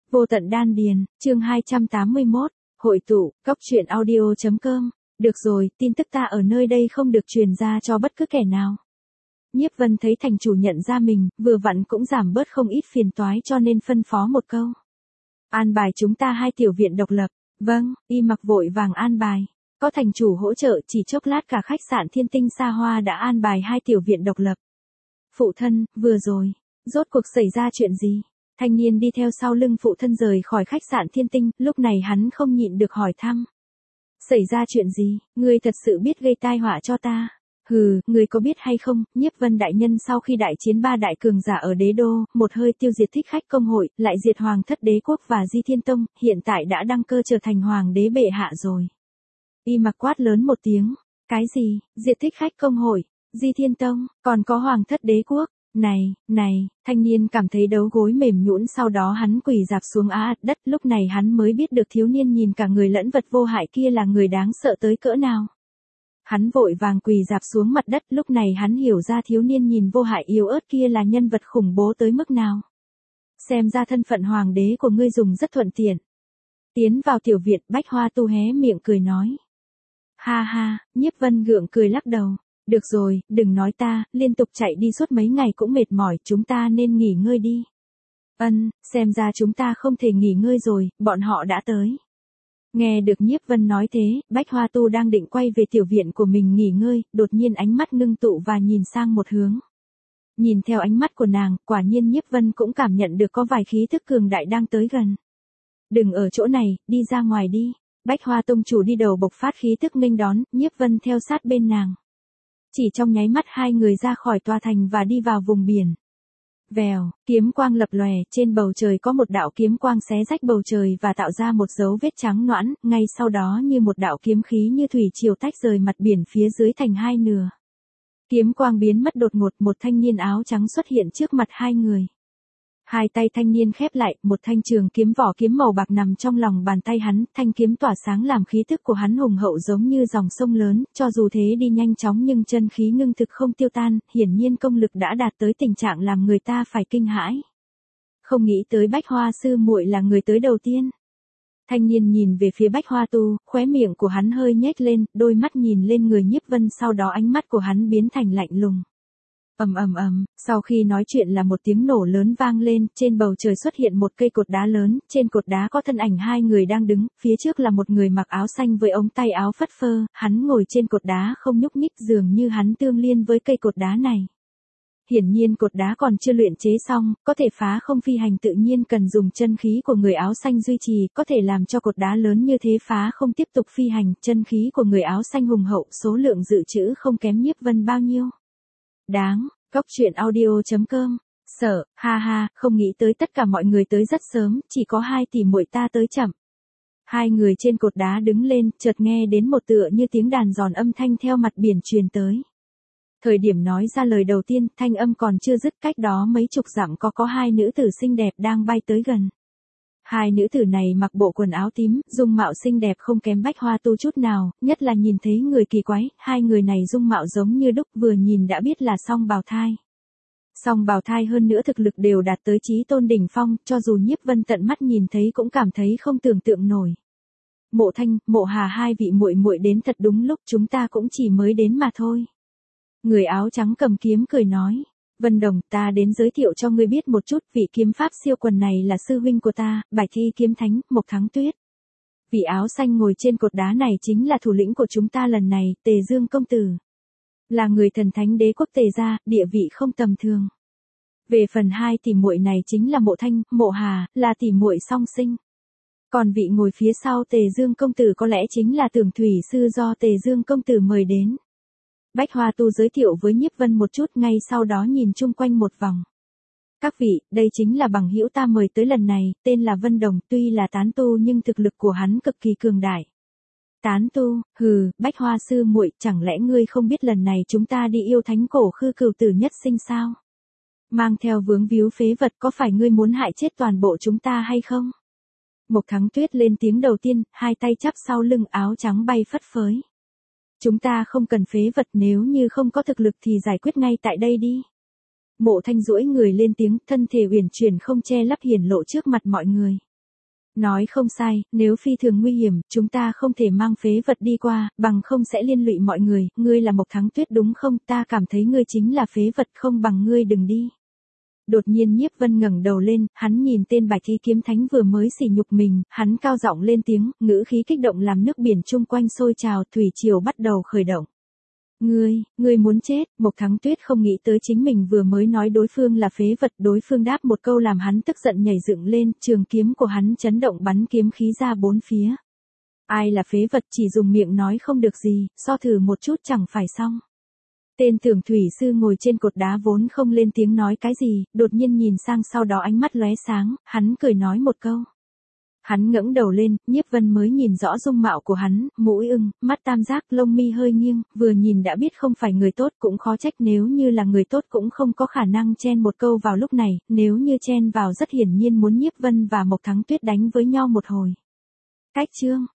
Vô tận đan điền, chương 281, hội tụ, cóc truyện audio.com. Được rồi, tin tức ta ở nơi đây không được truyền ra cho bất cứ kẻ nào. Nhiếp Vân thấy thành chủ nhận ra mình, vừa vặn cũng giảm bớt không ít phiền toái cho nên phân phó một câu. An bài chúng ta 2 tiểu viện độc lập. Vâng, Y Mặc vội vàng an bài. Có thành chủ hỗ trợ, chỉ chốc lát cả khách sạn Thiên Tinh xa hoa đã an bài 2 tiểu viện độc lập. Phụ thân, vừa rồi, rốt cuộc xảy ra chuyện gì? Thanh niên đi theo sau lưng phụ thân rời khỏi khách sạn Thiên Tinh, lúc này hắn không nhịn được hỏi thăm. Xảy ra chuyện gì, ngươi thật sự biết gây tai họa cho ta? Hừ, ngươi có biết hay không, Nhiếp Vân đại nhân sau khi đại chiến 3 đại cường giả ở đế đô, một hơi tiêu diệt Thích Khách công hội, lại diệt Hoàng thất đế quốc và Di Thiên Tông, hiện tại đã đăng cơ trở thành hoàng đế bệ hạ rồi. Y Mặc quát lớn một tiếng, cái gì, diệt Thích Khách công hội, Di Thiên Tông, còn có Hoàng thất đế quốc? Này, thanh niên cảm thấy đấu gối mềm nhũn, sau đó hắn quỳ rạp xuống đất, lúc này hắn mới biết được thiếu niên nhìn cả người lẫn vật vô hại kia là người đáng sợ tới cỡ nào. Hắn vội vàng quỳ rạp xuống mặt đất, lúc này hắn hiểu ra thiếu niên nhìn vô hại yếu ớt kia là nhân vật khủng bố tới mức nào. Xem ra thân phận hoàng đế của ngươi dùng rất thuận tiện. Tiến vào tiểu viện, Bách Hoa Tu hé miệng cười nói. Ha ha, Nhiếp Vân gượng cười lắc đầu. Được rồi, đừng nói ta, liên tục chạy đi suốt mấy ngày cũng mệt mỏi, chúng ta nên nghỉ ngơi đi. Xem ra chúng ta không thể nghỉ ngơi rồi, bọn họ đã tới. Nghe được Nhiếp Vân nói thế, Bách Hoa Tu đang định quay về tiểu viện của mình nghỉ ngơi, đột nhiên ánh mắt ngưng tụ và nhìn sang một hướng. Nhìn theo ánh mắt của nàng, quả nhiên Nhiếp Vân cũng cảm nhận được có vài khí thức cường đại đang tới gần. Đừng ở chỗ này, đi ra ngoài đi. Bách Hoa Tông chủ đi đầu bộc phát khí tức nghênh đón, Nhiếp Vân theo sát bên nàng. Chỉ trong nháy mắt 2 người ra khỏi tòa thành và đi vào vùng biển. Vèo, kiếm quang lập lòe, trên bầu trời có một đạo kiếm quang xé rách bầu trời và tạo ra một dấu vết trắng nõn, ngay sau đó như một đạo kiếm khí như thủy triều tách rời mặt biển phía dưới thành 2 nửa. Kiếm quang biến mất đột ngột, một thanh niên áo trắng xuất hiện trước mặt 2 người. 2 tay thanh niên khép lại, một thanh trường kiếm vỏ kiếm màu bạc nằm trong lòng bàn tay hắn, thanh kiếm tỏa sáng làm khí tức của hắn hùng hậu giống như dòng sông lớn, cho dù thế đi nhanh chóng nhưng chân khí ngưng thực không tiêu tan, hiển nhiên công lực đã đạt tới tình trạng làm người ta phải kinh hãi. Không nghĩ tới Bách Hoa sư muội là người tới đầu tiên. Thanh niên nhìn về phía Bách Hoa Tu, khóe miệng của hắn hơi nhếch lên, đôi mắt nhìn lên người Nhiếp Vân, sau đó ánh mắt của hắn biến thành lạnh lùng. Sau khi nói chuyện là một tiếng nổ lớn vang lên, trên bầu trời xuất hiện một cây cột đá lớn, trên cột đá có thân ảnh 2 người đang đứng, phía trước là một người mặc áo xanh với ống tay áo phất phơ, hắn ngồi trên cột đá không nhúc nhích, dường như hắn tương liên với cây cột đá này. Hiển nhiên cột đá còn chưa luyện chế xong, có thể phá không phi hành tự nhiên cần dùng chân khí của người áo xanh duy trì, có thể làm cho cột đá lớn như thế phá không tiếp tục phi hành, chân khí của người áo xanh hùng hậu, số lượng dự trữ không kém Nhiếp Vân bao nhiêu. Đáng, cóc truyện audio.com, sợ, ha, không nghĩ tới tất cả mọi người tới rất sớm, chỉ có 2 tỷ muội ta tới chậm. 2 người trên cột đá đứng lên, chợt nghe đến một tựa như tiếng đàn giòn âm thanh theo mặt biển truyền tới. Thời điểm nói ra lời đầu tiên, thanh âm còn chưa dứt, cách đó mấy chục dặm có 2 nữ tử xinh đẹp đang bay tới gần. 2 nữ tử này mặc bộ quần áo tím, dung mạo xinh đẹp không kém Bách Hoa Tu chút nào, nhất là nhìn thấy người kỳ quái, 2 người này dung mạo giống như đúc, vừa nhìn đã biết là song bào thai. Song bào thai hơn nữa thực lực đều đạt tới chí tôn đỉnh phong, cho dù Nhiếp Vân tận mắt nhìn thấy cũng cảm thấy không tưởng tượng nổi. Mộ Thanh, Mộ Hà, 2 vị muội muội đến thật đúng lúc, chúng ta cũng chỉ mới đến mà thôi. Người áo trắng cầm kiếm cười nói. Vân Đồng, ta đến giới thiệu cho ngươi biết một chút, vị kiếm pháp siêu quần này là sư huynh của ta, Bạch Thi kiếm thánh, Mộc Thắng Tuyết. Vị áo xanh ngồi trên cột đá này chính là thủ lĩnh của chúng ta lần này, Tề Dương công tử. Là người thần thánh đế quốc Tề gia, địa vị không tầm thường. Về phần 2 tỷ muội này chính là Mộ Thanh, Mộ Hà, là tỷ muội song sinh. Còn vị ngồi phía sau Tề Dương công tử có lẽ chính là Tưởng Thủy sư do Tề Dương công tử mời đến. Bách Hoa Tu giới thiệu với Nhiếp Vân một chút, ngay sau đó nhìn chung quanh một vòng. Các vị, đây chính là bằng hữu ta mời tới lần này, tên là Vân Đồng, tuy là tán tu nhưng thực lực của hắn cực kỳ cường đại. Tán tu, hừ, Bách Hoa sư muội, chẳng lẽ ngươi không biết lần này chúng ta đi yêu thánh cổ Khư Cửu Tử nhất sinh sao? Mang theo vướng víu phế vật, có phải ngươi muốn hại chết toàn bộ chúng ta hay không? Mộc Thắng Tuyết lên tiếng đầu tiên, 2 tay chắp sau lưng, áo trắng bay phất phới. Chúng ta không cần phế vật, nếu như không có thực lực thì giải quyết ngay tại đây đi. Mộ Thanh duỗi người lên tiếng, thân thể uyển chuyển không che lấp hiển lộ trước mặt mọi người. Nói không sai, nếu phi thường nguy hiểm, chúng ta không thể mang phế vật đi qua, bằng không sẽ liên lụy mọi người, ngươi là Mộc Thắng Tuyết đúng không, ta cảm thấy ngươi chính là phế vật, không bằng ngươi đừng đi. Đột nhiên Nhiếp Vân ngẩng đầu lên, hắn nhìn tên Bạch Y kiếm thánh vừa mới sỉ nhục mình, hắn cao giọng lên tiếng, ngữ khí kích động làm nước biển chung quanh sôi trào, thủy triều bắt đầu khởi động. Ngươi muốn chết, Mộc Thắng Tuyết không nghĩ tới chính mình vừa mới nói đối phương là phế vật, đối phương đáp một câu làm hắn tức giận nhảy dựng lên, trường kiếm của hắn chấn động bắn kiếm khí ra bốn phía. Ai là phế vật chỉ dùng miệng nói không được gì, so thử một chút chẳng phải xong. Tên Tưởng Thủy Sư ngồi trên cột đá vốn không lên tiếng nói cái gì, đột nhiên nhìn sang sau đó ánh mắt lóe sáng, hắn cười nói một câu. Hắn ngẩng đầu lên, Nhiếp Vân mới nhìn rõ dung mạo của hắn, mũi ưng, mắt tam giác, lông mi hơi nghiêng, vừa nhìn đã biết không phải người tốt, cũng khó trách nếu như là người tốt cũng không có khả năng chen một câu vào lúc này, nếu như chen vào rất hiển nhiên muốn Nhiếp Vân và Mộc Thắng Tuyết đánh với nhau một hồi. Cách chương